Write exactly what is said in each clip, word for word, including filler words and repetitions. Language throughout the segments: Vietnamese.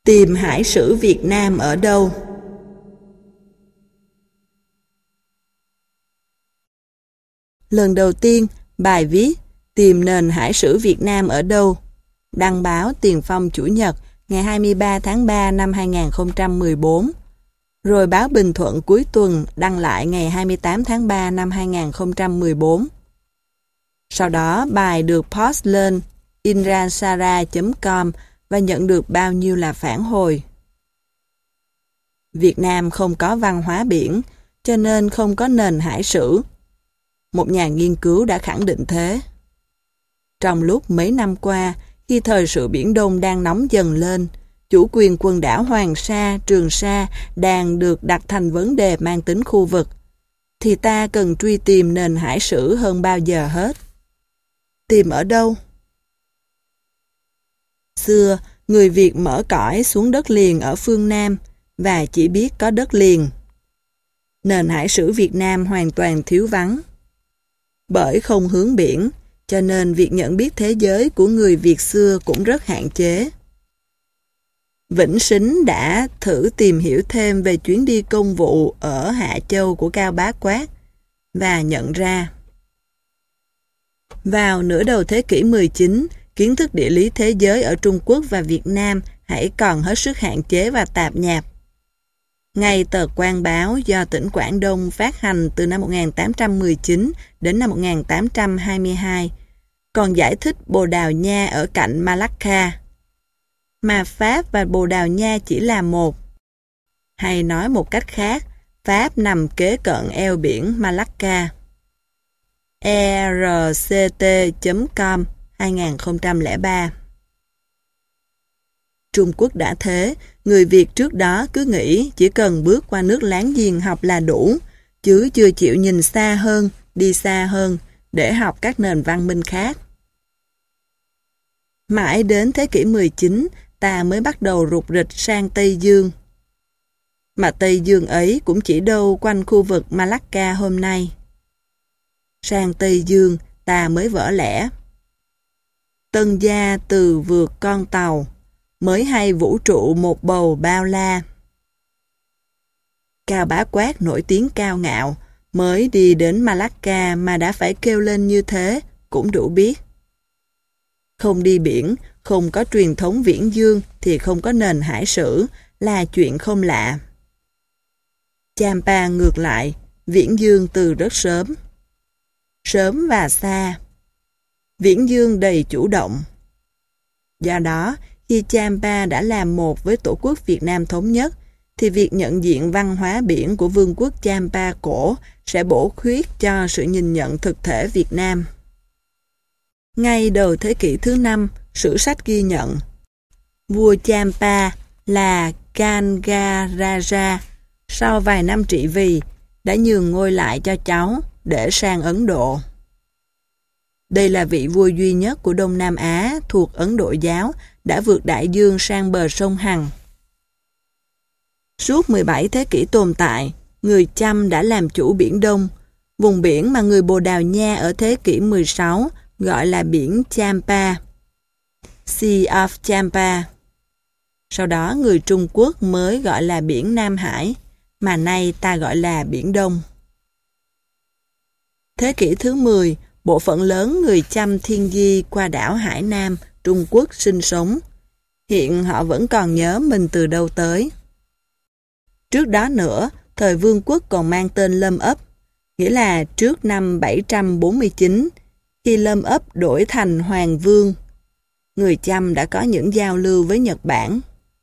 Tìm hải sử Việt Nam ở đâu? Lần đầu tiên, bài viết Tìm nền hải sử Việt Nam ở đâu? Đăng báo Tiền Phong Chủ nhật ngày hai mươi ba tháng ba năm hai nghìn không trăm mười bốn. Rồi báo Bình Thuận cuối tuần đăng lại ngày hai mươi tám tháng ba năm hai nghìn không trăm mười bốn. Sau đó bài được post lên inransara chấm com và nhận được bao nhiêu là phản hồi. Việt Nam không có văn hóa biển, cho nên không có nền hải sử. Một nhà nghiên cứu đã khẳng định thế. Trong lúc mấy năm qua, khi thời sự Biển Đông đang nóng dần lên, chủ quyền quần đảo Hoàng Sa, Trường Sa đang được đặt thành vấn đề mang tính khu vực, thì ta cần truy tìm nền hải sử hơn bao giờ hết. Tìm ở đâu? Xưa, người Việt mở cõi xuống đất liền ở phương Nam và chỉ biết có đất liền. Nền hải sử Việt Nam hoàn toàn thiếu vắng. Bởi không hướng biển, cho nên việc nhận biết thế giới của người Việt xưa cũng rất hạn chế. Vĩnh Sính đã thử tìm hiểu thêm về chuyến đi công vụ ở Hạ Châu của Cao Bá Quát và nhận ra vào nửa đầu thế kỷ mười chín, kiến thức địa lý thế giới ở Trung Quốc và Việt Nam hãy còn hết sức hạn chế và tạp nhạp. Ngay tờ Quan Báo do tỉnh Quảng Đông phát hành từ năm một nghìn tám trăm mười chín đến năm một nghìn tám trăm hai mươi hai, còn giải thích Bồ Đào Nha ở cạnh Malacca, mà Pháp và Bồ Đào Nha chỉ là một. Hay nói một cách khác, Pháp nằm kế cận eo biển Malacca. e rờ xê tê chấm com hai nghìn không trăm lẻ ba. Trung Quốc đã thế, người Việt trước đó cứ nghĩ chỉ cần bước qua nước láng giềng học là đủ, chứ chưa chịu nhìn xa hơn, đi xa hơn, để học các nền văn minh khác. Mãi đến thế kỷ mười chín, ta mới bắt đầu rục rịch sang Tây Dương. Mà Tây Dương ấy cũng chỉ đâu quanh khu vực Malacca hôm nay. Sang Tây Dương, ta mới vỡ lẽ. Tân gia từ vượt con tàu, mới hay vũ trụ một bầu bao la. Cao Bá Quát nổi tiếng cao ngạo, mới đi đến Malacca mà đã phải kêu lên như thế, cũng đủ biết. Không đi biển, không có truyền thống viễn dương thì không có nền hải sử, là chuyện không lạ. Champa ngược lại, viễn dương từ rất sớm. Sớm và xa. Viễn dương đầy chủ động. Do đó, khi Champa đã làm một với Tổ quốc Việt Nam thống nhất, thì việc nhận diện văn hóa biển của Vương quốc Champa cổ sẽ bổ khuyết cho sự nhìn nhận thực thể Việt Nam. Ngay đầu thế kỷ thứ năm, sử sách ghi nhận vua Champa là Kangaraja sau vài năm trị vì đã nhường ngôi lại cho cháu để sang Ấn Độ. Đây là vị vua duy nhất của Đông Nam Á thuộc Ấn Độ giáo đã vượt đại dương sang bờ sông Hằng. Suốt mười bảy thế kỷ tồn tại, người Chăm đã làm chủ Biển Đông, vùng biển mà người Bồ Đào Nha ở thế kỷ mười sáu gọi là biển Champa, Sea of Champa. Sau đó người Trung Quốc mới gọi là biển Nam Hải, mà nay ta gọi là Biển Đông. Thế kỷ thứ mười, bộ phận lớn người Chăm thiên di qua đảo Hải Nam, Trung Quốc sinh sống. Hiện họ vẫn còn nhớ mình từ đâu tới. Trước đó nữa, thời Vương quốc còn mang tên Lâm Ấp, nghĩa là trước năm bảy trăm bốn mươi chín, khi Lâm Ấp đổi thành Hoàng Vương, người Chăm đã có những giao lưu với Nhật Bản.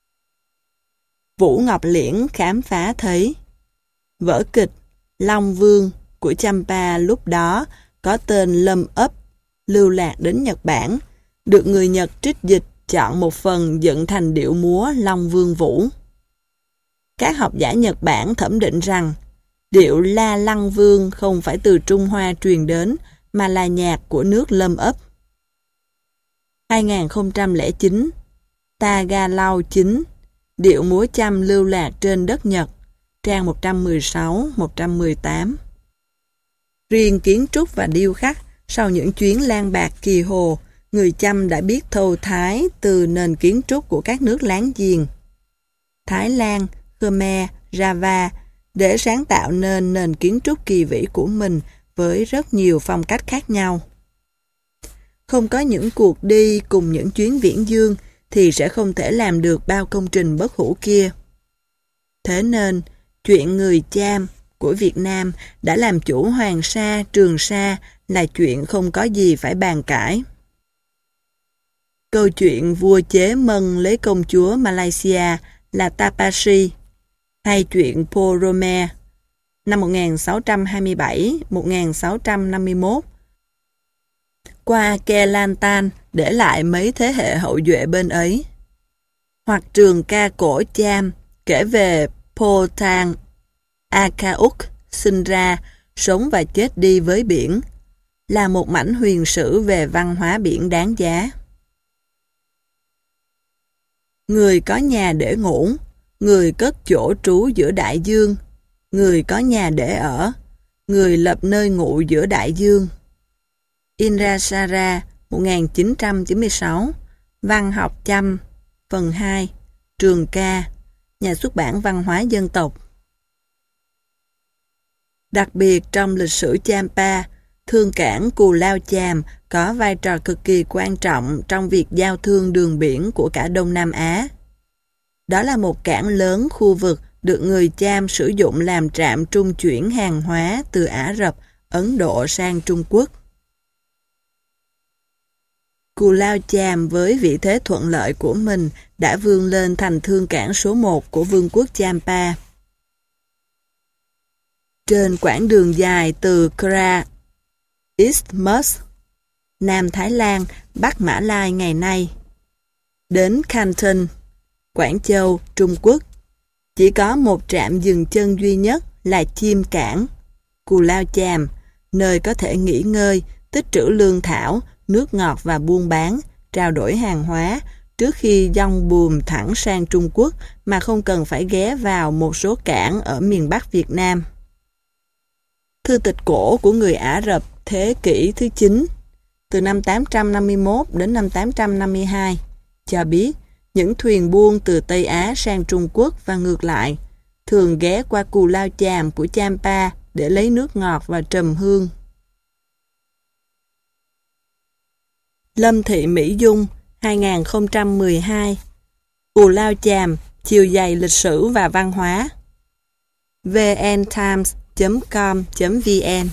Vũ Ngọc Liễn khám phá thấy vở kịch Long Vương của Champa lúc đó có tên Lâm Ấp lưu lạc đến Nhật Bản, được người Nhật trích dịch chọn một phần dựng thành điệu múa Long Vương Vũ. Các học giả Nhật Bản thẩm định rằng điệu La Lăng Vương không phải từ Trung Hoa truyền đến mà là nhạc của nước Lâm Ấp. hai nghìn không trăm lẻ chín, Tagalog chín, điệu múa Chăm lưu lạc trên đất Nhật, trang một trăm mười sáu đến một trăm mười tám. Riêng kiến trúc và điêu khắc, sau những chuyến lang bạc kỳ hồ, người Chăm đã biết thâu thái từ nền kiến trúc của các nước láng giềng. Thái Lan, Khmer, Java để sáng tạo nên nền kiến trúc kỳ vĩ của mình với rất nhiều phong cách khác nhau. Không có những cuộc đi cùng những chuyến viễn dương thì sẽ không thể làm được bao công trình bất hủ kia. Thế nên, chuyện người Cham của Việt Nam đã làm chủ Hoàng Sa, Trường Sa là chuyện không có gì phải bàn cãi. Câu chuyện vua Chế Mân lấy công chúa Malaysia là Tapasi, hay chuyện Paul Romer năm một nghìn sáu trăm hai mươi bảy đến một nghìn sáu trăm năm mươi mốt qua Kelantan để lại mấy thế hệ hậu duệ bên ấy. Hoặc trường ca cổ Cham kể về Potang Akauk sinh ra, sống và chết đi với biển, là một mảnh huyền sử về văn hóa biển đáng giá. Người có nhà để ngủ, người cất chỗ trú giữa đại dương, người có nhà để ở, người lập nơi ngụ giữa đại dương. Indrasara một nghìn chín trăm chín mươi sáu, Văn học Chăm, phần hai, Trường ca, Nhà xuất bản Văn hóa Dân tộc. Đặc biệt trong lịch sử Champa, thương cảng Cù Lao Chàm có vai trò cực kỳ quan trọng trong việc giao thương đường biển của cả Đông Nam Á. Đó là một cảng lớn khu vực được người Cham sử dụng làm trạm trung chuyển hàng hóa từ Ả Rập, Ấn Độ sang Trung Quốc. Cù Lao Chàm với vị thế thuận lợi của mình đã vươn lên thành thương cảng số một của vương quốc Champa. Trên quãng đường dài từ Kra, Isthmus, Nam Thái Lan, Bắc Mã Lai ngày nay, đến Canton, Quảng Châu, Trung Quốc, chỉ có một trạm dừng chân duy nhất là Chim Cảng, Cù Lao Chàm, nơi có thể nghỉ ngơi, tích trữ lương thảo, nước ngọt và buôn bán, trao đổi hàng hóa trước khi dong buồm thẳng sang Trung Quốc mà không cần phải ghé vào một số cảng ở miền Bắc Việt Nam. Thư tịch cổ của người Ả Rập thế kỷ thứ chín, từ năm tám trăm năm mươi mốt đến năm tám trăm năm mươi hai, cho biết những thuyền buôn từ Tây Á sang Trung Quốc và ngược lại thường ghé qua Cù Lao Chàm của Champa để lấy nước ngọt và trầm hương. Lâm Thị Mỹ Dung, hai nghìn không trăm mười hai, Cù Lao Chàm, chiều dày lịch sử và văn hóa, vntimes chấm com chấm vn.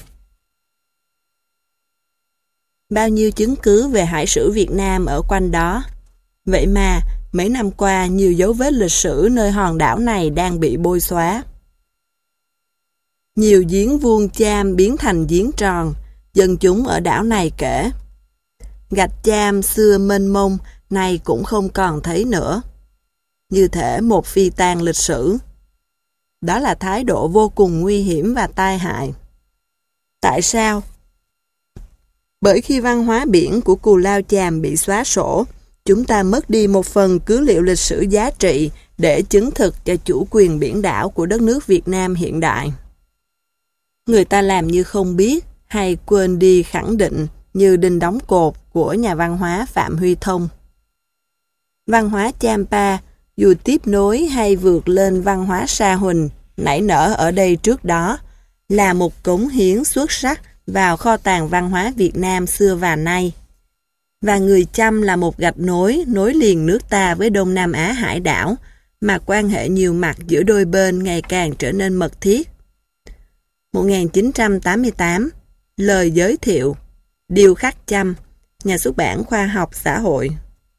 Bao nhiêu chứng cứ về hải sử Việt Nam ở quanh đó. Vậy mà, mấy năm qua nhiều dấu vết lịch sử nơi hòn đảo này đang bị bôi xóa. Nhiều giếng vuông Cham biến thành giếng tròn, dân chúng ở đảo này kể. Gạch Cham xưa mênh mông, nay cũng không còn thấy nữa. Như thể một phi tang lịch sử. Đó là thái độ vô cùng nguy hiểm và tai hại. Tại sao? Bởi khi văn hóa biển của Cù Lao Chàm bị xóa sổ, chúng ta mất đi một phần cứ liệu lịch sử giá trị để chứng thực cho chủ quyền biển đảo của đất nước Việt Nam hiện đại. Người ta làm như không biết hay quên đi khẳng định như đinh đóng cột của nhà văn hóa Phạm Huy Thông. Văn hóa Champa, dù tiếp nối hay vượt lên văn hóa Sa Huỳnh, nảy nở ở đây trước đó, là một cống hiến xuất sắc vào kho tàng văn hóa Việt Nam xưa và nay. Và người Chăm là một gạch nối, nối liền nước ta với Đông Nam Á hải đảo, mà quan hệ nhiều mặt giữa đôi bên ngày càng trở nên mật thiết. một nghìn chín trăm tám mươi tám, lời giới thiệu, Điêu khắc Chăm, Nhà xuất bản Khoa học Xã hội.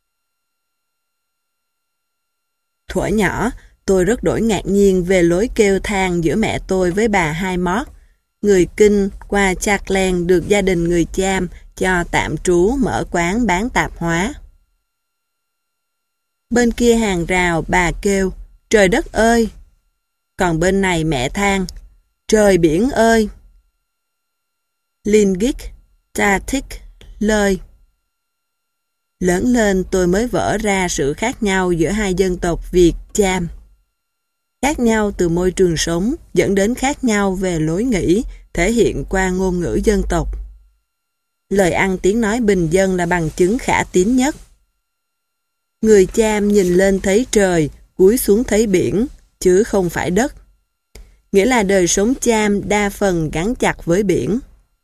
Thuở nhỏ, tôi rất đổi ngạc nhiên về lối kêu than giữa mẹ tôi với bà Hai Mót, người Kinh qua Chartland được gia đình người Cham cho tạm trú mở quán bán tạp hóa. Bên kia hàng rào bà kêu, trời đất ơi! Còn bên này mẹ than, trời biển ơi! Lingik, Tatik, lời. Lớn lên tôi mới vỡ ra sự khác nhau giữa hai dân tộc Việt Cham. Khác nhau từ môi trường sống dẫn đến khác nhau về lối nghĩ, thể hiện qua ngôn ngữ dân tộc. Lời ăn tiếng nói bình dân là bằng chứng khả tín nhất. Người Cham nhìn lên thấy trời, cúi xuống thấy biển, chứ không phải đất. Nghĩa là đời sống Cham đa phần gắn chặt với biển.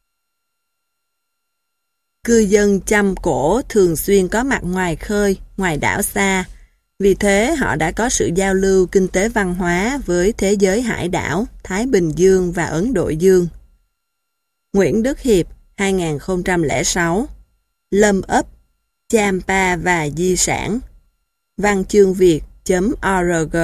Cư dân Chăm cổ thường xuyên có mặt ngoài khơi, ngoài đảo xa. Vì thế họ đã có sự giao lưu kinh tế văn hóa với thế giới hải đảo, Thái Bình Dương và Ấn Độ Dương. Nguyễn Đức Hiệp, hai nghìn không trăm lẻ sáu. Lâm ấp, Champa và di sản. Văn chương Việt chấm org.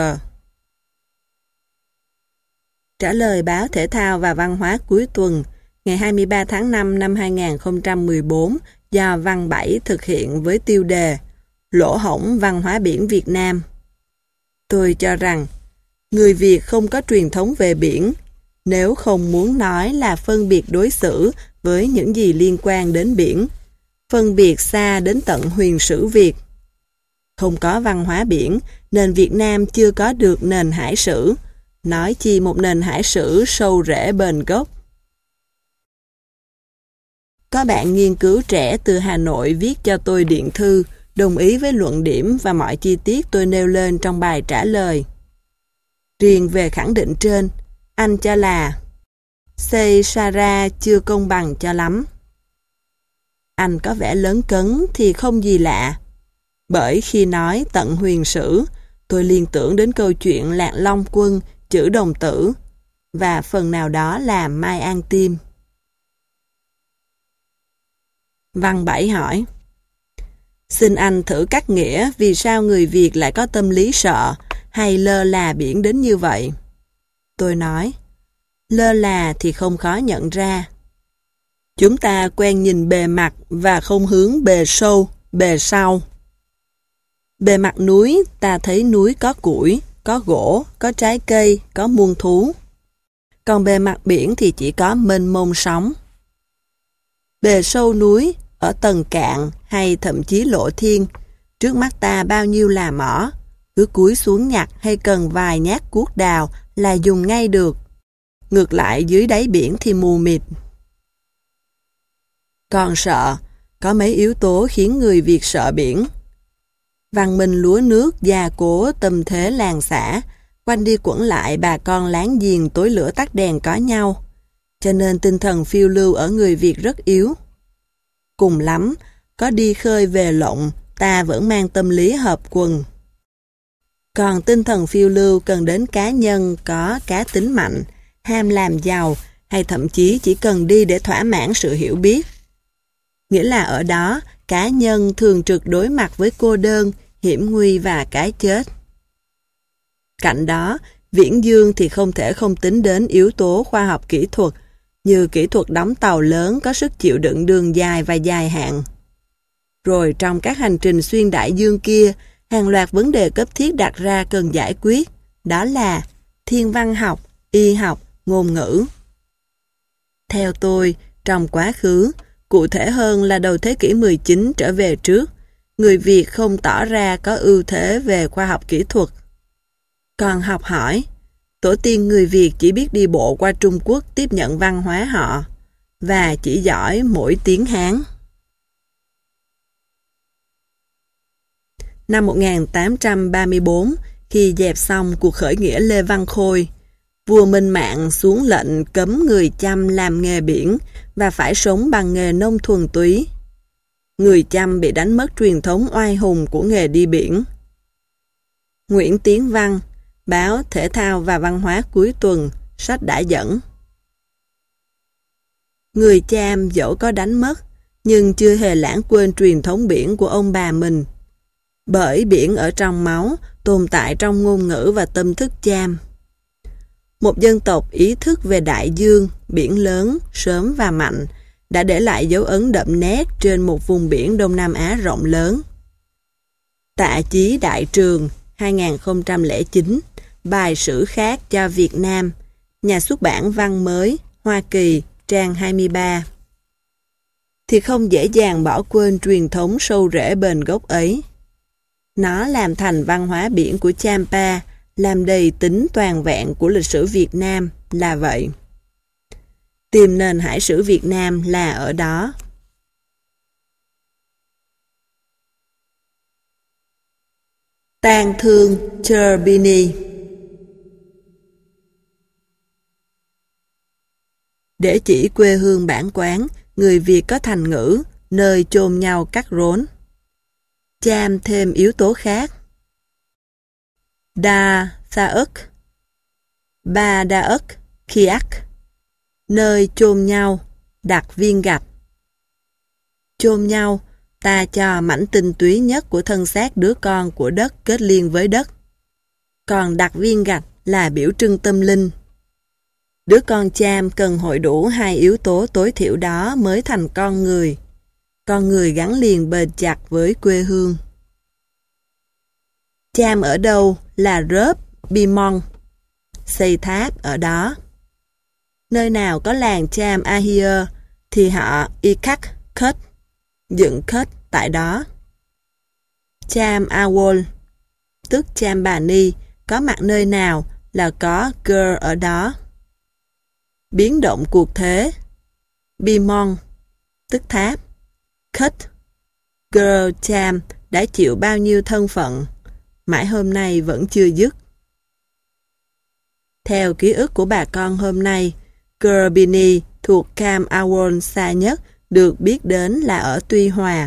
Trả lời báo Thể thao và Văn hóa cuối tuần, ngày hai mươi ba tháng năm năm hai nghìn không trăm mười bốn do Văn Bảy thực hiện với tiêu đề Lỗ hổng văn hóa biển Việt Nam. Tôi cho rằng, người Việt không có truyền thống về biển, nếu không muốn nói là phân biệt đối xử với những gì liên quan đến biển, phân biệt xa đến tận huyền sử Việt. Không có văn hóa biển, nên Việt Nam chưa có được nền hải sử, nói chi một nền hải sử sâu rễ bền gốc. Có bạn nghiên cứu trẻ từ Hà Nội viết cho tôi điện thư, đồng ý với luận điểm và mọi chi tiết tôi nêu lên trong bài trả lời. Riêng về khẳng định trên, anh cho là Say Sara chưa công bằng cho lắm. Anh có vẻ lớn cấn thì không gì lạ, bởi khi nói tận huyền sử, tôi liên tưởng đến câu chuyện Lạc Long Quân, chữ đồng tử, và phần nào đó là Mai An Tim. Văn Bảy hỏi, xin anh thử cắt nghĩa vì sao người Việt lại có tâm lý sợ hay lơ là biển đến như vậy. Tôi nói, lơ là thì không khó nhận ra. Chúng ta quen nhìn bề mặt và không hướng bề sâu, bề sau. Bề mặt núi ta thấy núi có củi, có gỗ, có trái cây, có muôn thú. Còn bề mặt biển thì chỉ có mênh mông sóng. Bề sâu núi, ở tầng cạn hay thậm chí lộ thiên, trước mắt ta bao nhiêu là mỏ, cứ cúi xuống nhặt hay cần vài nhát cuốc đào là dùng ngay được. Ngược lại dưới đáy biển thì mù mịt. Còn sợ, có mấy yếu tố khiến người Việt sợ biển. Văn minh lúa nước gia cố tâm thế làng xã, quanh đi quẩn lại bà con láng giềng tối lửa tắt đèn có nhau, cho nên tinh thần phiêu lưu ở người Việt rất yếu. Cùng lắm, có đi khơi về lộng, ta vẫn mang tâm lý hợp quần. Còn tinh thần phiêu lưu cần đến cá nhân có cá tính mạnh, ham làm giàu, hay thậm chí chỉ cần đi để thỏa mãn sự hiểu biết. Nghĩa là ở đó, cá nhân thường trực đối mặt với cô đơn, hiểm nguy và cái chết. Cạnh đó, viễn dương thì không thể không tính đến yếu tố khoa học kỹ thuật, như kỹ thuật đóng tàu lớn có sức chịu đựng đường dài và dài hạn. Rồi trong các hành trình xuyên đại dương kia, hàng loạt vấn đề cấp thiết đặt ra cần giải quyết, đó là thiên văn học, y học, ngôn ngữ. Theo tôi, trong quá khứ, cụ thể hơn là đầu thế kỷ mười chín trở về trước, người Việt không tỏ ra có ưu thế về khoa học kỹ thuật. Còn học hỏi, tổ tiên người Việt chỉ biết đi bộ qua Trung Quốc tiếp nhận văn hóa họ, và chỉ giỏi mỗi tiếng Hán. Năm một nghìn tám trăm ba mươi bốn, khi dẹp xong cuộc khởi nghĩa Lê Văn Khôi, vua Minh Mạng xuống lệnh cấm người Chăm làm nghề biển và phải sống bằng nghề nông thuần túy. Người Chăm bị đánh mất truyền thống oai hùng của nghề đi biển. Nguyễn Tiến Văn, báo Thể thao và Văn hóa cuối tuần, sách đã dẫn. Người Cham dẫu có đánh mất, nhưng chưa hề lãng quên truyền thống biển của ông bà mình. Bởi biển ở trong máu, tồn tại trong ngôn ngữ và tâm thức Cham. Một dân tộc ý thức về đại dương, biển lớn, sớm và mạnh, đã để lại dấu ấn đậm nét trên một vùng biển Đông Nam Á rộng lớn. Tạ Chí Đại Trường, hai nghìn không trăm lẻ chín, bài sử khác cho Việt Nam, nhà xuất bản Văn Mới, Hoa Kỳ, trang hai mươi ba. Thì không dễ dàng bỏ quên truyền thống sâu rễ bền gốc ấy. Nó làm thành văn hóa biển của Champa, làm đầy tính toàn vẹn của lịch sử Việt Nam là vậy. Tìm nền hải sử Việt Nam là ở đó. Ta Tang thương Turbini. Để chỉ quê hương bản quán, người Việt có thành ngữ nơi chôn nhau cắt rốn. Cham thêm yếu tố khác. Đa Tha ức, Ba Đa ức, Khiác, nơi chôn nhau, đặt viên gạch. Chôn nhau, ta cho mảnh tinh túy nhất của thân xác đứa con của đất kết liên với đất. Còn đặt viên gạch là biểu trưng tâm linh. Đứa con Cham cần hội đủ hai yếu tố tối thiểu đó mới thành con người. Con người gắn liền bền chặt với quê hương. Cham ở đâu là rớp Bimon, xây tháp ở đó. Nơi nào có làng Cham Ahia thì họ Ikak Khết, dựng khết tại đó. Cham Awol, tức Cham Bà Ni, có mặt nơi nào là có Ger ở đó. Biến động cuộc thế. Bimon, tức tháp. Khết, Ger Cham đã chịu bao nhiêu thân phận, mãi hôm nay vẫn chưa dứt. Theo ký ức của bà con hôm nay, Gerbini thuộc Cam Awol xa nhất được biết đến là ở Tuy Hòa.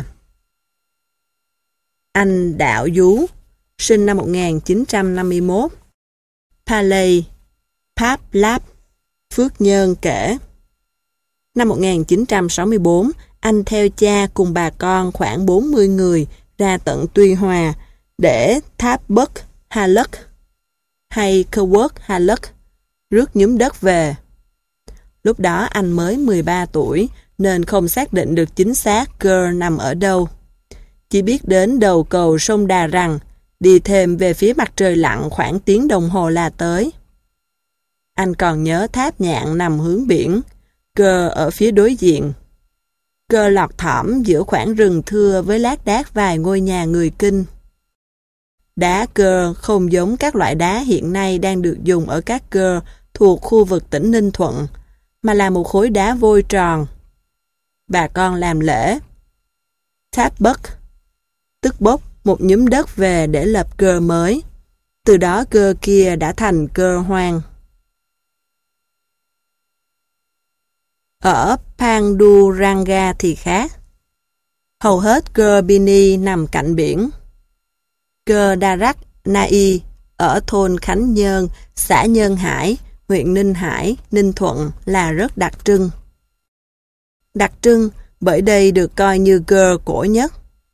Anh Đạo Dú, sinh năm một nghìn chín trăm năm mươi mốt. Paley, Pap Lap, Phước Nhơn kể. Năm một nghìn chín trăm sáu mươi tư, anh theo cha cùng bà con khoảng bốn mươi người ra tận Tuy Hòa để tháp Bất Hà Lất hay Kewok Hà Lất rước nhúm đất về. Lúc đó anh mới mười ba tuổi nên không xác định được chính xác Ger nằm ở đâu. Chỉ biết đến đầu cầu sông Đà Rằng, đi thêm về phía mặt trời lặn khoảng tiếng đồng hồ là tới. Anh còn nhớ tháp Nhạn nằm hướng biển, Ger ở phía đối diện. Ger lọt thỏm giữa khoảng rừng thưa với lác đác vài ngôi nhà người Kinh. Đá Ger không giống các loại đá hiện nay đang được dùng ở các Ger thuộc khu vực tỉnh Ninh Thuận, mà là một khối đá vôi tròn. Bà con làm lễ tháp Bất, tức bốc một nhúm đất về để lập Ger mới. Từ đó Ger kia đã thành Ger hoang. Ở Panduranga thì khác. Hầu hết Gerbini nằm cạnh biển. Ger Darak Nai ở thôn Khánh Nhơn, xã Nhơn Hải, huyện Ninh Hải, Ninh Thuận là rất đặc trưng. Đặc trưng bởi đây được coi như Ger cổ nhất.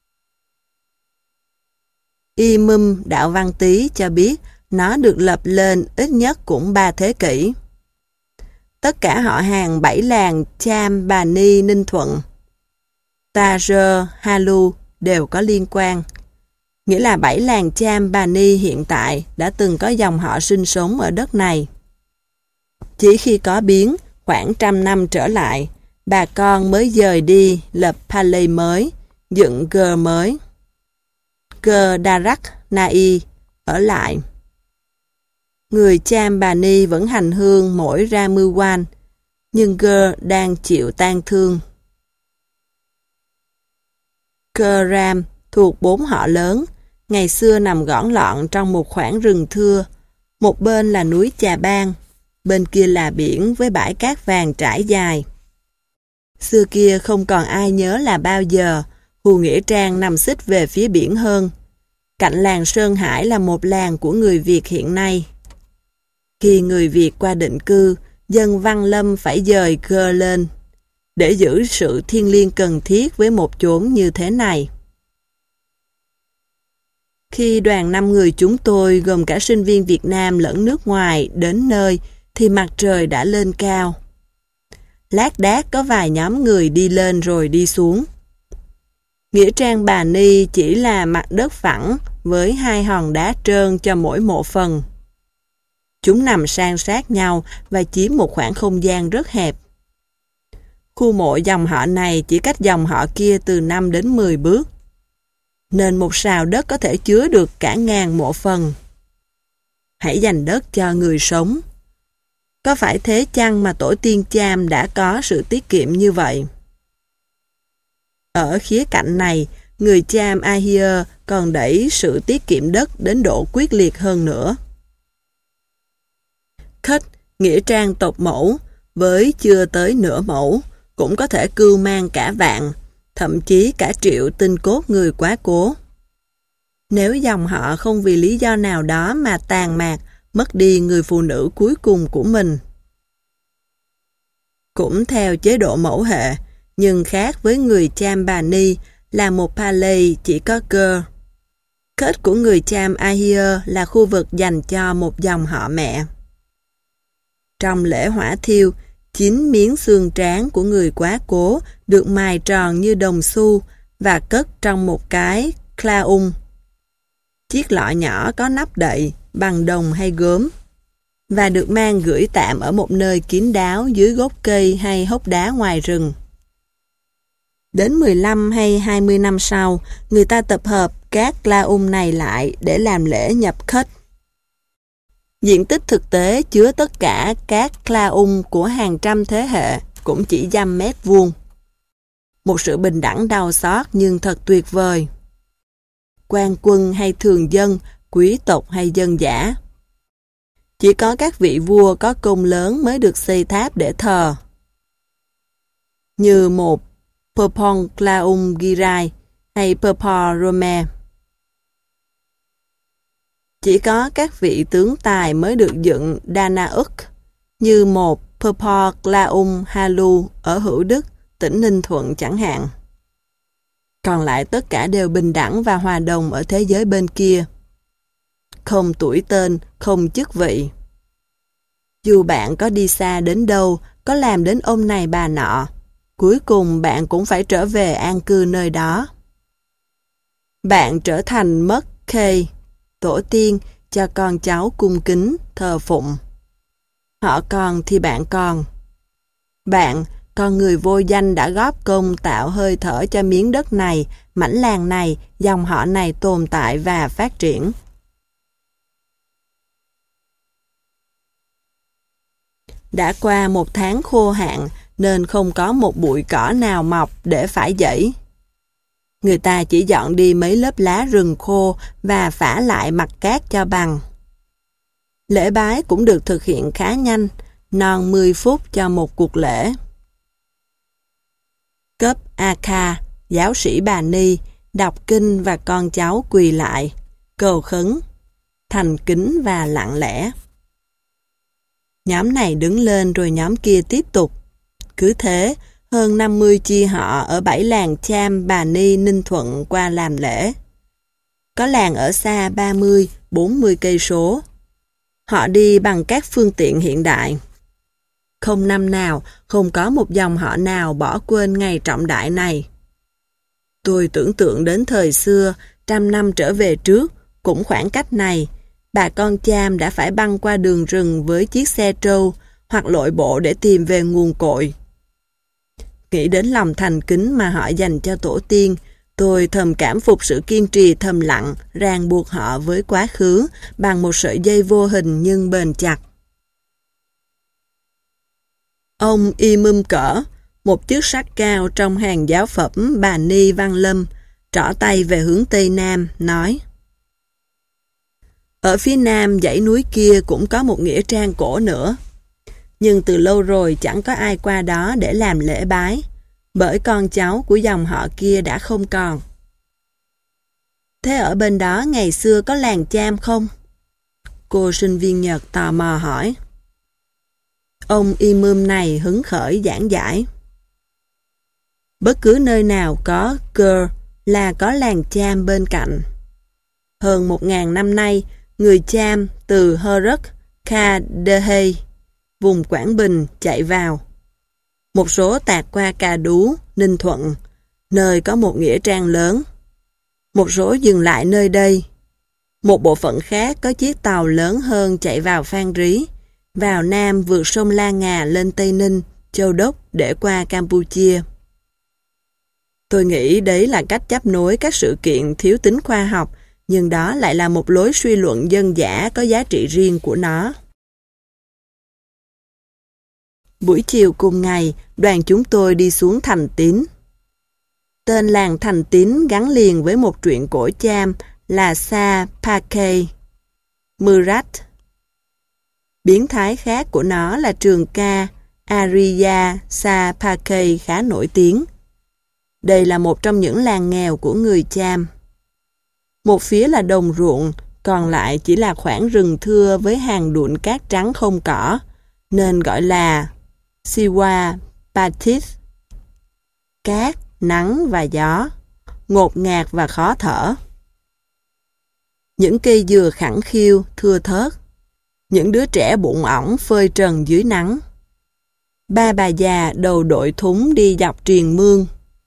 Imum Đạo Văn Tý cho biết nó được lập lên ít nhất cũng ba thế kỷ. Tất cả họ hàng bảy làng Cham Bà Ni Ninh Thuận, Tajer, Halu đều có liên quan. Nghĩa là bảy làng Cham Bà Ni hiện tại đã từng có dòng họ sinh sống ở đất này. Chỉ khi có biến, khoảng trăm năm trở lại, bà con mới dời đi lập Paley mới, dựng Ger mới. Ger Darak Nai ở lại. Người Cham Bà Ni vẫn hành hương mỗi Ramuwan, nhưng Ger đang chịu tang thương. Ger Ram thuộc bốn họ lớn, ngày xưa nằm gõn lọn trong một khoảng rừng thưa. Một bên là núi Chà Bang, bên kia là biển với bãi cát vàng trải dài. Xưa kia không còn ai nhớ là bao giờ, Hù Nghĩa Trang nằm xích về phía biển hơn. Cạnh làng Sơn Hải là một làng của người Việt hiện nay. Khi người Việt qua định cư, dân Văn Lâm phải dời Ger lên, để giữ sự thiêng liêng cần thiết với một chốn như thế này. Khi đoàn năm người chúng tôi gồm cả sinh viên Việt Nam lẫn nước ngoài đến nơi thì mặt trời đã lên cao. Lác đác có vài nhóm người đi lên rồi đi xuống. Nghĩa trang Bà Ni chỉ là mặt đất phẳng với hai hòn đá trơn cho mỗi mộ phần. Chúng nằm san sát nhau và chiếm một khoảng không gian rất hẹp. Khu mộ dòng họ này chỉ cách dòng họ kia từ năm đến mười bước. Nên một sào đất có thể chứa được cả ngàn mộ phần. Hãy dành đất cho người sống. Có phải thế chăng mà tổ tiên Cham đã có sự tiết kiệm như vậy? Ở khía cạnh này, người Cham Ahia còn đẩy sự tiết kiệm đất đến độ quyết liệt hơn nữa. Khất, nghĩa trang tộc mẫu, với chưa tới nửa mẫu, cũng có thể cưu mang cả vạn, thậm chí cả triệu tinh cốt người quá cố. Nếu dòng họ không vì lý do nào đó mà tàn mạc, mất đi người phụ nữ cuối cùng của mình. Cũng theo chế độ mẫu hệ, nhưng khác với người Chambani là một Paley chỉ có cơ. Kết của người Cham Ahir là khu vực dành cho một dòng họ mẹ. Trong lễ hỏa thiêu, chín miếng xương trán của người quá cố được mài tròn như đồng xu và cất trong một cái klaung. Chiếc lọ nhỏ có nắp đậy bằng đồng hay gốm và được mang gửi tạm ở một nơi kín đáo dưới gốc cây hay hốc đá ngoài rừng. Đến mười lăm hay hai mươi năm sau, người ta tập hợp các klaung này lại để làm lễ nhập khất. Diện tích thực tế chứa tất cả các klaung của hàng trăm thế hệ cũng chỉ dăm mét vuông. Một sự bình đẳng đau xót nhưng thật tuyệt vời. Quan quân hay thường dân, quý tộc hay dân dã. Chỉ có các vị vua có công lớn mới được xây tháp để thờ. Như một Perpon Klaung Girai hay Perpor Rome. Chỉ có các vị tướng tài mới được dựng Danauk, như một Perpor Klaung Halu ở Hữu Đức, tỉnh Ninh Thuận chẳng hạn. Còn lại tất cả đều bình đẳng và hòa đồng ở thế giới bên kia. Không tuổi tên, không chức vị. Dù bạn có đi xa đến đâu, có làm đến ông này bà nọ, cuối cùng bạn cũng phải trở về an cư nơi đó. Bạn trở thành mất khê, tổ tiên cho con cháu cung kính, thờ phụng. Họ còn thì bạn còn. Bạn, con người vô danh đã góp công tạo hơi thở cho miếng đất này, mảnh làng này, dòng họ này tồn tại và phát triển. Đã qua một tháng khô hạn nên không có một bụi cỏ nào mọc để phải dẫy. Người ta chỉ dọn đi mấy lớp lá rừng khô và phả lại mặt cát cho bằng. Lễ bái cũng được thực hiện khá nhanh, non mười phút cho một cuộc lễ. Cấp A-kha, giáo sĩ Bà Ni, đọc kinh và con cháu quỳ lại, cầu khấn, thành kính và lặng lẽ. Nhóm này đứng lên rồi nhóm kia tiếp tục. Cứ thế, hơn năm mươi chi họ ở bảy làng Cham, Bà Ni, Ninh Thuận qua làm lễ. Có làng ở xa ba mươi, bốn mươi cây số. Họ đi bằng các phương tiện hiện đại. Không năm nào, không có một dòng họ nào bỏ quên ngày trọng đại này. Tôi tưởng tượng đến thời xưa, trăm năm trở về trước, cũng khoảng cách này, bà con Cham đã phải băng qua đường rừng với chiếc xe trâu hoặc lội bộ để tìm về nguồn cội. Nghĩ đến lòng thành kính mà họ dành cho tổ tiên, tôi thầm cảm phục sự kiên trì thầm lặng ràng buộc họ với quá khứ bằng một sợi dây vô hình nhưng bền chặt. Ông Y Mum Cỡ, một chức sắc cao trong hàng giáo phẩm Bà Ni Văn Lâm, trỏ tay về hướng Tây Nam, nói: Ở phía nam dãy núi kia cũng có một nghĩa trang cổ nữa. Nhưng từ lâu rồi chẳng có ai qua đó để làm lễ bái, bởi con cháu của dòng họ kia đã không còn. Thế ở bên đó ngày xưa có làng Cham không? Cô sinh viên Nhật tò mò hỏi. Ông Imum này hứng khởi giảng giải. Bất cứ nơi nào có cơ là có làng Cham bên cạnh. Hơn một ngàn năm nay, người Cham từ Herok, Kha Dehe, vùng Quảng Bình chạy vào. Một số tạt qua Cà Đú, Ninh Thuận, nơi có một nghĩa trang lớn. Một số dừng lại nơi đây. Một bộ phận khác có chiếc tàu lớn hơn chạy vào Phan Rí, vào Nam vượt sông La Ngà lên Tây Ninh, Châu Đốc để qua Campuchia. Tôi nghĩ đấy là cách chấp nối các sự kiện thiếu tính khoa học, nhưng đó lại là một lối suy luận dân dã có giá trị riêng của nó. Buổi chiều cùng ngày, đoàn chúng tôi đi xuống Thành Tín. Tên làng Thành Tín gắn liền với một truyện cổ Cham là Sa Pakay, Murat. Biến thái khác của nó là trường ca Arya Sa Pakay khá nổi tiếng. Đây là một trong những làng nghèo của người Cham. Một phía là đồng ruộng, còn lại chỉ là khoảng rừng thưa với hàng đụn cát trắng không cỏ, nên gọi là Siwa Patis. Cát, nắng và gió, ngột ngạt và khó thở. Những cây dừa khẳng khiu, thưa thớt. Những đứa trẻ bụng ỏng phơi trần dưới nắng. Ba bà già đầu đội thúng đi dọc triền mương.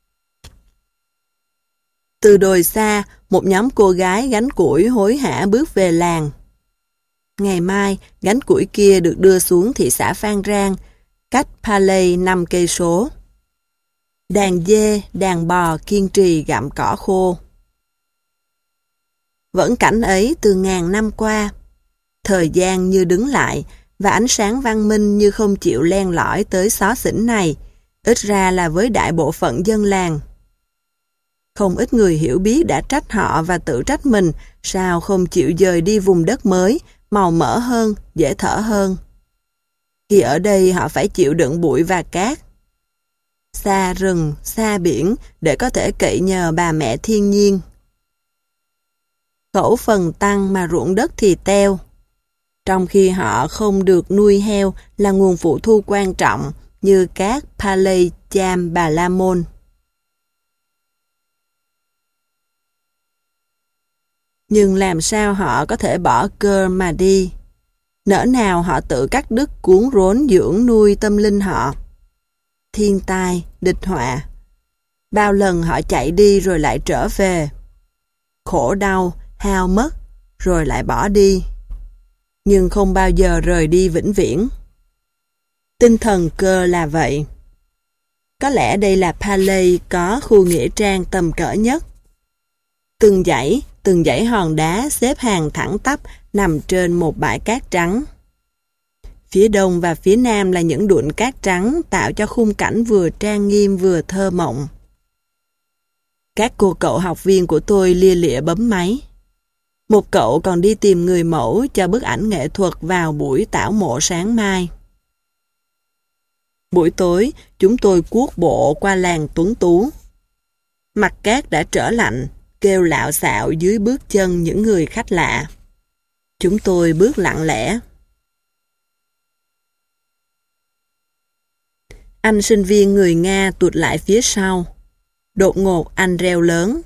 Từ đồi xa, một nhóm cô gái gánh củi hối hả bước về làng. Ngày mai, gánh củi kia được đưa xuống thị xã Phan Rang, cách Palay năm cây số. Đàn dê, đàn bò kiên trì gặm cỏ khô. Vẫn cảnh ấy từ ngàn năm qua. Thời gian như đứng lại, và ánh sáng văn minh như không chịu len lỏi tới xó xỉnh này, ít ra là với đại bộ phận dân làng. Không ít người hiểu biết đã trách họ và tự trách mình sao không chịu dời đi vùng đất mới, màu mỡ hơn, dễ thở hơn. Khi ở đây họ phải chịu đựng bụi và cát. Xa rừng, xa biển để có thể cậy nhờ bà mẹ thiên nhiên. Khẩu phần tăng mà ruộng đất thì teo. Trong khi họ không được nuôi heo là nguồn phụ thu quan trọng như các Palay Cham Bà La Môn. Nhưng làm sao họ có thể bỏ cơ mà đi? Nỡ nào họ tự cắt đứt cuốn rốn dưỡng nuôi tâm linh họ? Thiên tai, địch họa. Bao lần họ chạy đi rồi lại trở về. Khổ đau, hao mất, rồi lại bỏ đi. Nhưng không bao giờ rời đi vĩnh viễn. Tinh thần cơ là vậy. Có lẽ đây là Palay có khu nghĩa trang tầm cỡ nhất. Từng dãy, từng dãy hòn đá xếp hàng thẳng tắp nằm trên một bãi cát trắng. Phía đông và phía nam là những đụn cát trắng tạo cho khung cảnh vừa trang nghiêm vừa thơ mộng. Các cô cậu học viên của tôi lia lịa bấm máy. Một cậu còn đi tìm người mẫu cho bức ảnh nghệ thuật vào buổi tảo mộ sáng mai. Buổi tối, chúng tôi cuốc bộ qua làng Tuấn Tú. Mặt cát đã trở lạnh, kêu lạo xạo dưới bước chân những người khách lạ. Chúng tôi bước lặng lẽ. Anh sinh viên người Nga tụt lại phía sau. Đột ngột anh reo lớn.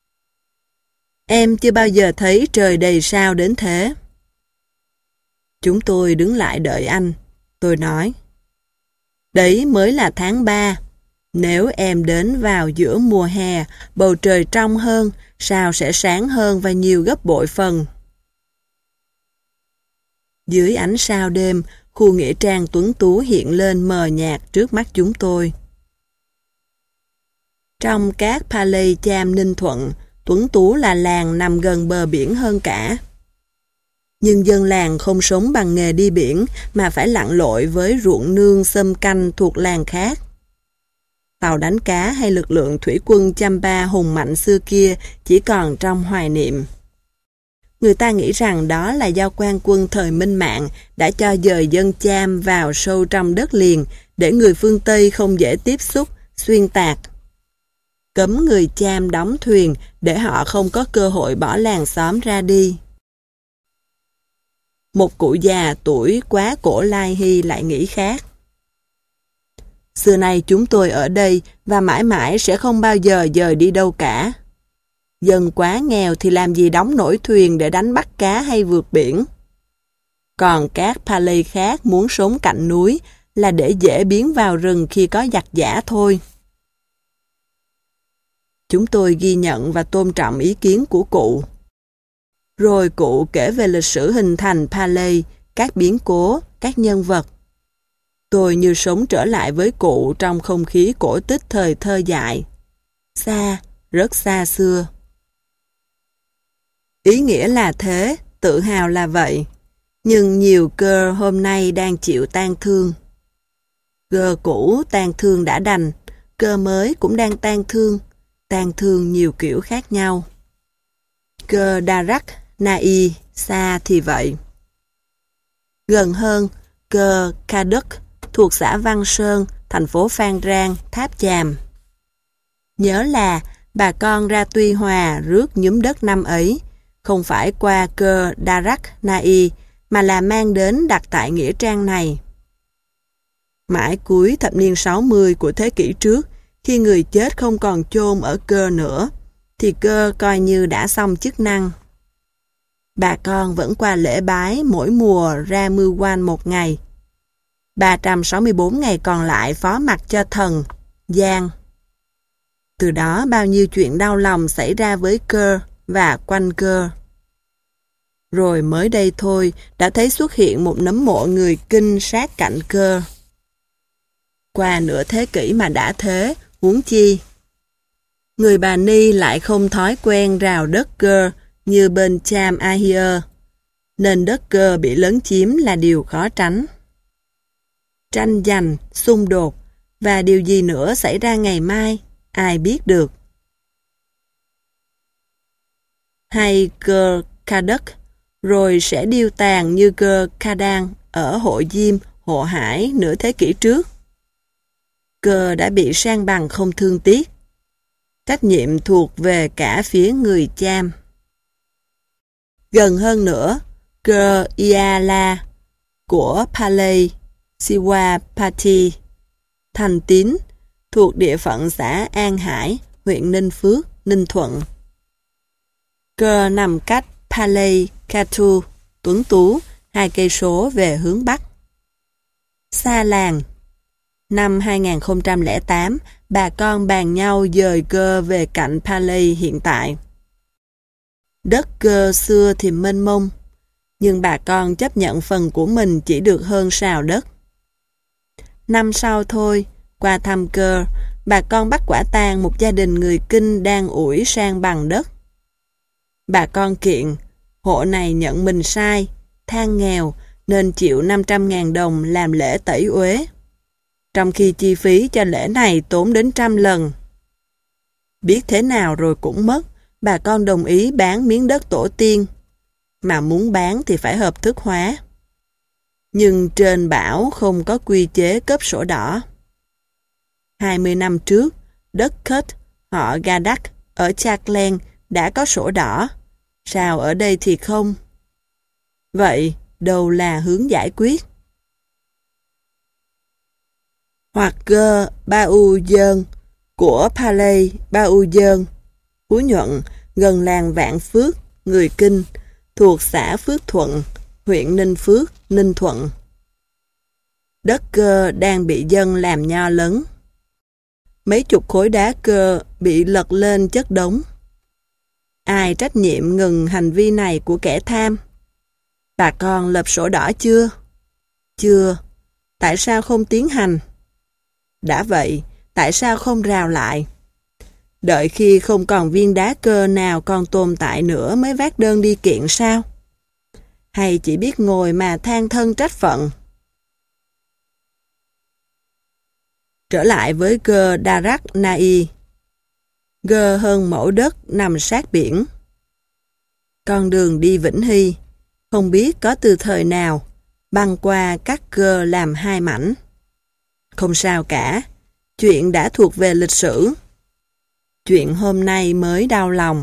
Em chưa bao giờ thấy trời đầy sao đến thế. Chúng tôi đứng lại đợi anh. Tôi nói. Đấy mới là tháng ba. Nếu em đến vào giữa mùa hè, bầu trời trong hơn, sao sẽ sáng hơn và nhiều gấp bội phần. Dưới ánh sao đêm, khu nghĩa trang Tuấn Tú hiện lên mờ nhạt trước mắt chúng tôi. Trong các Palay Cham Ninh Thuận, Tuấn Tú là làng nằm gần bờ biển hơn cả. Nhưng dân làng không sống bằng nghề đi biển mà phải lặn lội với ruộng nương xâm canh thuộc làng khác. Tàu đánh cá hay lực lượng thủy quân Champa hùng mạnh xưa kia chỉ còn trong hoài niệm. Người ta nghĩ rằng đó là do quan quân thời Minh Mạng đã cho dời dân Cham vào sâu trong đất liền để người phương Tây không dễ tiếp xúc, xuyên tạc. Cấm người Cham đóng thuyền để họ không có cơ hội bỏ làng xóm ra đi. Một cụ già tuổi quá cổ Lai Hy lại nghĩ khác. Xưa nay chúng tôi ở đây và mãi mãi sẽ không bao giờ dời đi đâu cả. Dân quá nghèo thì làm gì đóng nổi thuyền để đánh bắt cá hay vượt biển. Còn các Palay khác muốn sống cạnh núi là để dễ biến vào rừng khi có giặc giã thôi. Chúng tôi ghi nhận và tôn trọng ý kiến của cụ. Rồi cụ kể về lịch sử hình thành Palay, các biến cố, các nhân vật. Tôi như sống trở lại với cụ trong không khí cổ tích thời thơ dại. Xa, rất xa xưa. Ý nghĩa là thế, tự hào là vậy. Nhưng nhiều cơ hôm nay đang chịu tang thương. Cơ cũ tang thương đã đành, cơ mới cũng đang tang thương. tang thương nhiều kiểu khác nhau. Cơ Darak Nai xa thì vậy. Gần hơn, Cơ Kaduk thuộc xã Văn Sơn, thành phố Phan Rang, Tháp Chàm. Nhớ là bà con ra Tuy Hòa rước nhúm đất năm ấy, không phải qua Cơ Darak Nai mà là mang đến đặt tại nghĩa trang này. Mãi cuối thập niên sáu mươi của thế kỷ trước, khi người chết không còn chôn ở Cơ nữa, thì Cơ coi như đã xong chức năng. Bà con vẫn qua lễ bái mỗi mùa ra mưu quan một ngày. ba trăm sáu mươi bốn ngày còn lại phó mặc cho thần, Giang. Từ đó bao nhiêu chuyện đau lòng xảy ra với Cơ và quanh Cơ. Rồi mới đây thôi đã thấy xuất hiện một nấm mộ người Kinh sát cạnh Cơ. Qua nửa thế kỷ mà đã thế, huống chi. Người Bà Ni lại không thói quen rào đất Cơ như bên Cham Ahia, nên đất Cơ bị lấn chiếm là điều khó tránh. Tranh giành, xung đột và điều gì nữa xảy ra ngày mai, ai biết được. Hay Cơ Kaduk rồi sẽ điêu tàn như Cơ Kadang ở Hộ Diêm, Hộ Hải nửa thế kỷ trước. Cơ đã bị san bằng không thương tiếc. Trách nhiệm thuộc về cả phía người Cham. Gần hơn nữa, Cơ Iala của Palay Siwapati, thành Tín, thuộc địa phận xã An Hải, huyện Ninh Phước, Ninh Thuận. Cơ nằm cách Palay Katu, Tuấn Tú, hai cây số về hướng Bắc. Xa làng. Năm hai nghìn không trăm lẻ tám, bà con bàn nhau dời Cơ về cạnh Palay hiện tại. Đất Cơ xưa thì mênh mông, nhưng bà con chấp nhận phần của mình chỉ được hơn sào đất. Năm sau thôi, qua thăm Cơ, bà con bắt quả tang một gia đình người Kinh đang ủi sang bằng đất. Bà con kiện, hộ này nhận mình sai, than nghèo nên chịu năm trăm ngàn đồng làm lễ tẩy uế, trong khi chi phí cho lễ này tốn đến trăm lần. Biết thế nào rồi cũng mất, bà con đồng ý bán miếng đất tổ tiên, mà muốn bán thì phải hợp thức hóa. Nhưng trên bảo không có quy chế cấp sổ đỏ. hai mươi năm trước, đất Kut, họ Gadak ở Chaklen đã có sổ đỏ, sao ở đây thì không? Vậy, đâu là hướng giải quyết? Hoặc Cơ Bau Dơn của Palay Bau Dơn, Phú Nhuận, gần làng Vạn Phước, người Kinh, thuộc xã Phước Thuận, huyện Ninh Phước, Ninh Thuận. Đất Cơ đang bị dân làm nho lấn. Mấy chục khối đá Cơ bị lật lên chất đống. Ai trách nhiệm ngừng hành vi này của kẻ tham? Bà con lập sổ đỏ chưa? Chưa. Tại sao không tiến hành? Đã vậy, tại sao không rào lại? Đợi khi không còn viên đá Cơ nào còn tồn tại nữa mới vác đơn đi kiện sao? Hay chỉ biết ngồi mà than thân trách phận? Trở lại với Cơ Darak Nai. Gơ hơn mẫu đất nằm sát biển. Con đường đi Vĩnh Hy, không biết có từ thời nào, băng qua cắt Gơ làm hai mảnh. Không sao cả, chuyện đã thuộc về lịch sử. Chuyện hôm nay mới đau lòng.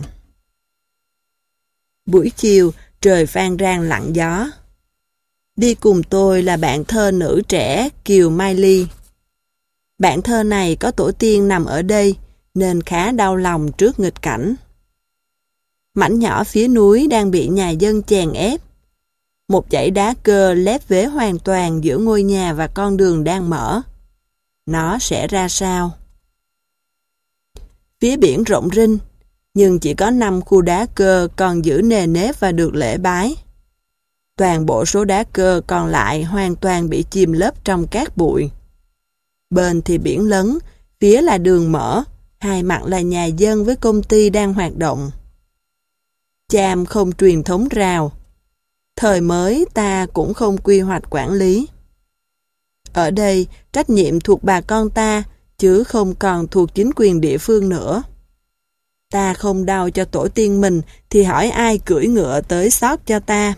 Buổi chiều, trời Phan Rang lặng gió. Đi cùng tôi là bạn thơ nữ trẻ Kiều Mai Ly. Bạn thơ này có tổ tiên nằm ở đây, nên khá đau lòng trước nghịch cảnh. Mảnh nhỏ phía núi đang bị nhà dân chèn ép. Một dãy đá Cơ lép vế hoàn toàn giữa ngôi nhà và con đường đang mở. Nó sẽ ra sao? Phía biển rộng rinh, nhưng chỉ có năm khu đá Cơ còn giữ nề nếp và được lễ bái. Toàn bộ số đá Cơ còn lại hoàn toàn bị chìm lấp trong cát bụi. Bên thì biển lấn, phía là đường mở, hai mặt là nhà dân với công ty đang hoạt động. Cham không truyền thống rào. Thời mới ta cũng không quy hoạch quản lý. Ở đây, trách nhiệm thuộc bà con ta, chứ không còn thuộc chính quyền địa phương nữa. Ta không đau cho tổ tiên mình thì hỏi ai cưỡi ngựa tới xót cho ta.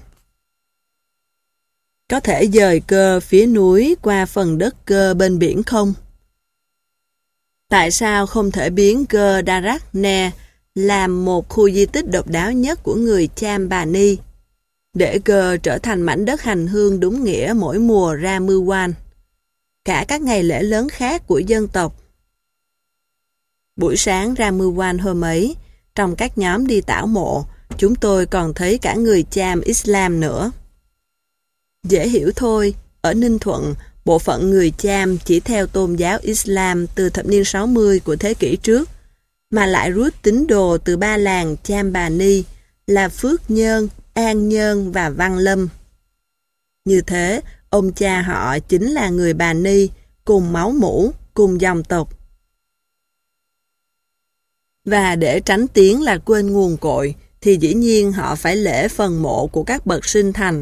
Có thể dời Cơ phía núi qua phần đất Cơ bên biển không? Tại sao không thể biến Cơ Darak-ne làm một khu di tích độc đáo nhất của người Cham Bà Ni, để Cơ trở thành mảnh đất hành hương đúng nghĩa mỗi mùa Ramuwan, cả các ngày lễ lớn khác của dân tộc? Buổi sáng Ramuwan hôm ấy, trong các nhóm đi tảo mộ, chúng tôi còn thấy cả người Cham Islam nữa. Dễ hiểu thôi, ở Ninh Thuận, bộ phận người Cham chỉ theo tôn giáo Islam từ thập niên sáu mươi của thế kỷ trước, mà lại rút tín đồ từ ba làng Cham Bà Ni là Phước Nhơn, An Nhơn và Văn Lâm. Như thế, ông cha họ chính là người Bà Ni, cùng máu mủ, cùng dòng tộc. Và để tránh tiếng là quên nguồn cội, thì dĩ nhiên họ phải lễ phần mộ của các bậc sinh thành.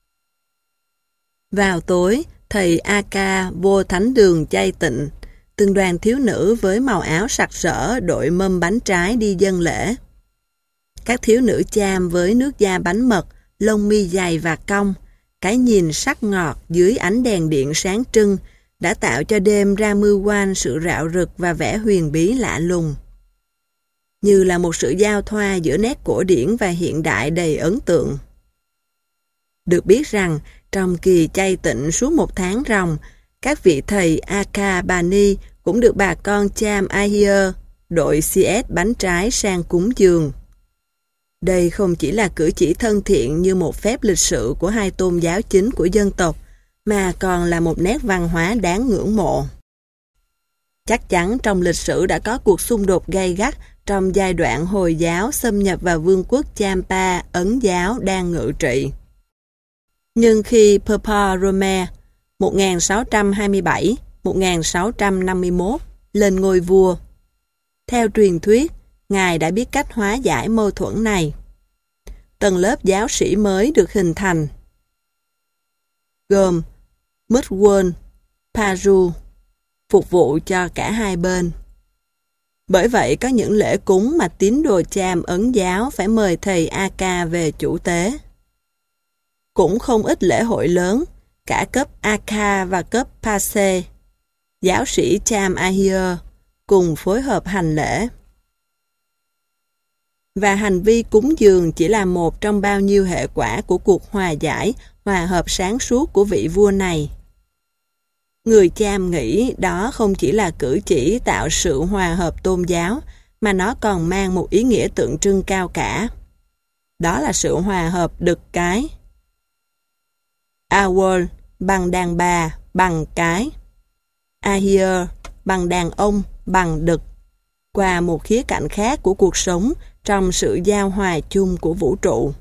Vào tối, thầy A Ca vô thánh đường chay tịnh, từng đoàn thiếu nữ với màu áo sặc sỡ đội mâm bánh trái đi dâng lễ. Các thiếu nữ Cham với nước da bánh mật, lông mi dày và cong, cái nhìn sắc ngọt dưới ánh đèn điện sáng trưng đã tạo cho đêm Ramuwan sự rạo rực và vẻ huyền bí lạ lùng. Như là một sự giao thoa giữa nét cổ điển và hiện đại đầy ấn tượng. Được biết rằng, trong kỳ chay tịnh suốt một tháng ròng, các vị thầy A Ca Bà Ni cũng được bà con Cham Ahir đội xê ét bánh trái sang cúng dường. Đây không chỉ là cử chỉ thân thiện như một phép lịch sự của hai tôn giáo chính của dân tộc, mà còn là một nét văn hóa đáng ngưỡng mộ. Chắc chắn trong lịch sử đã có cuộc xung đột gay gắt trong giai đoạn Hồi giáo xâm nhập vào vương quốc Champa, Ấn giáo đang ngự trị. Nhưng khi Papa Rome một nghìn sáu trăm hai mươi bảy đến một nghìn sáu trăm năm mươi mốt lên ngôi vua, theo truyền thuyết, Ngài đã biết cách hóa giải mâu thuẫn này. Tầng lớp giáo sĩ mới được hình thành, gồm Mutwon, Paru, phục vụ cho cả hai bên. Bởi vậy có những lễ cúng mà tín đồ Cham Ấn giáo phải mời thầy A Ca về chủ tế. Cũng không ít lễ hội lớn, cả cấp A Ca và cấp Pase, giáo sĩ Cham Ahir cùng phối hợp hành lễ. Và hành vi cúng dường chỉ là một trong bao nhiêu hệ quả của cuộc hòa giải, hòa hợp sáng suốt của vị vua này. Người Cham nghĩ đó không chỉ là cử chỉ tạo sự hòa hợp tôn giáo, mà nó còn mang một ý nghĩa tượng trưng cao cả. Đó là sự hòa hợp đực cái. Awol bằng đàn bà, bằng cái. Ahir bằng đàn ông, bằng đực. Qua một khía cạnh khác của cuộc sống trong sự giao hòa chung của vũ trụ.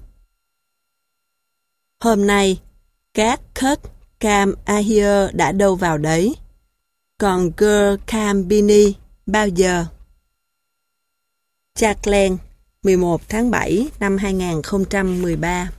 Hôm nay, các Khất Cam Ahir đã đâu vào đấy. Còn Ger Cam Bini bao giờ? Chaklen, mười một tháng bảy năm hai nghìn không trăm mười ba.